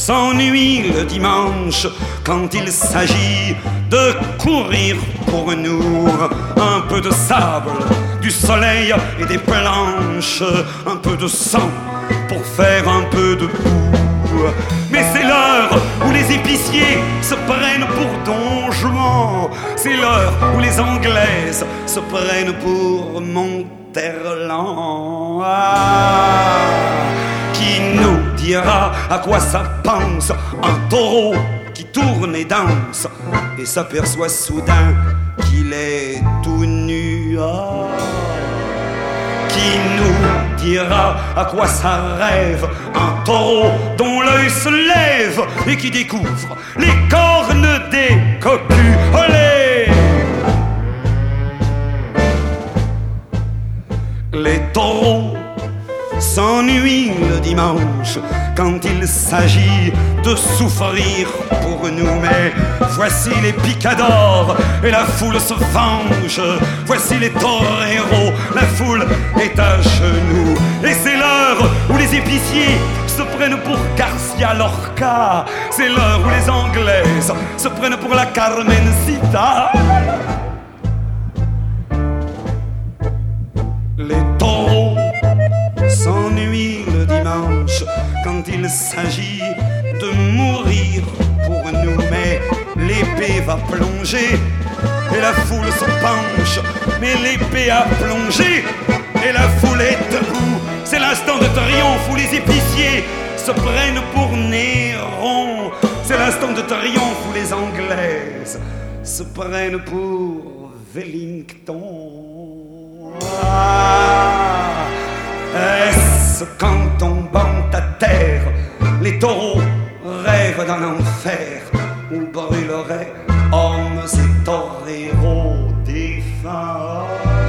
s'ennuie le dimanche quand il s'agit de courir pour nous. Un peu de sable, du soleil et des planches, un peu de sang pour faire un peu de boue. Mais c'est l'heure où les épiciers se prennent pour Don Juan. C'est l'heure où les Anglaises se prennent pour Monterland. Qui nous dira à quoi ça pense un taureau qui tourne et danse et s'aperçoit soudain qu'il est tout nu? Qui nous dira à quoi ça rêve un taureau dont l'œil se lève et qui découvre les cornes des cocus? Olé! Les taureaux s'ennuient le dimanche quand il s'agit de souffrir pour nous. Mais voici les picadors et la foule se venge. Voici les toreros, la foule est à genoux. Et c'est l'heure où les épiciers se prennent pour Garcia Lorca. C'est l'heure où les Anglaises se prennent pour la Carmencita. Les taureaux s'ennuie le dimanche quand il s'agit de mourir pour nous. Mais l'épée va plonger et la foule se penche. Mais l'épée a plongé et la foule est debout. C'est l'instant de triomphe où les épiciers se prennent pour Néron. C'est l'instant de triomphe où les Anglaises se prennent pour Wellington. Est-ce qu'en tombant à terre, les taureaux rêvent d'un enfer où brûleraient hommes et toreros défunts?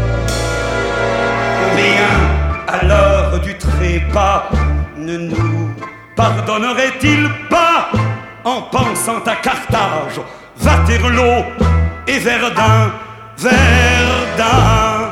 Ou bien, à l'heure du trépas, ne nous pardonnerait-il pas en pensant à Carthage, Waterloo et Verdun, Verdun?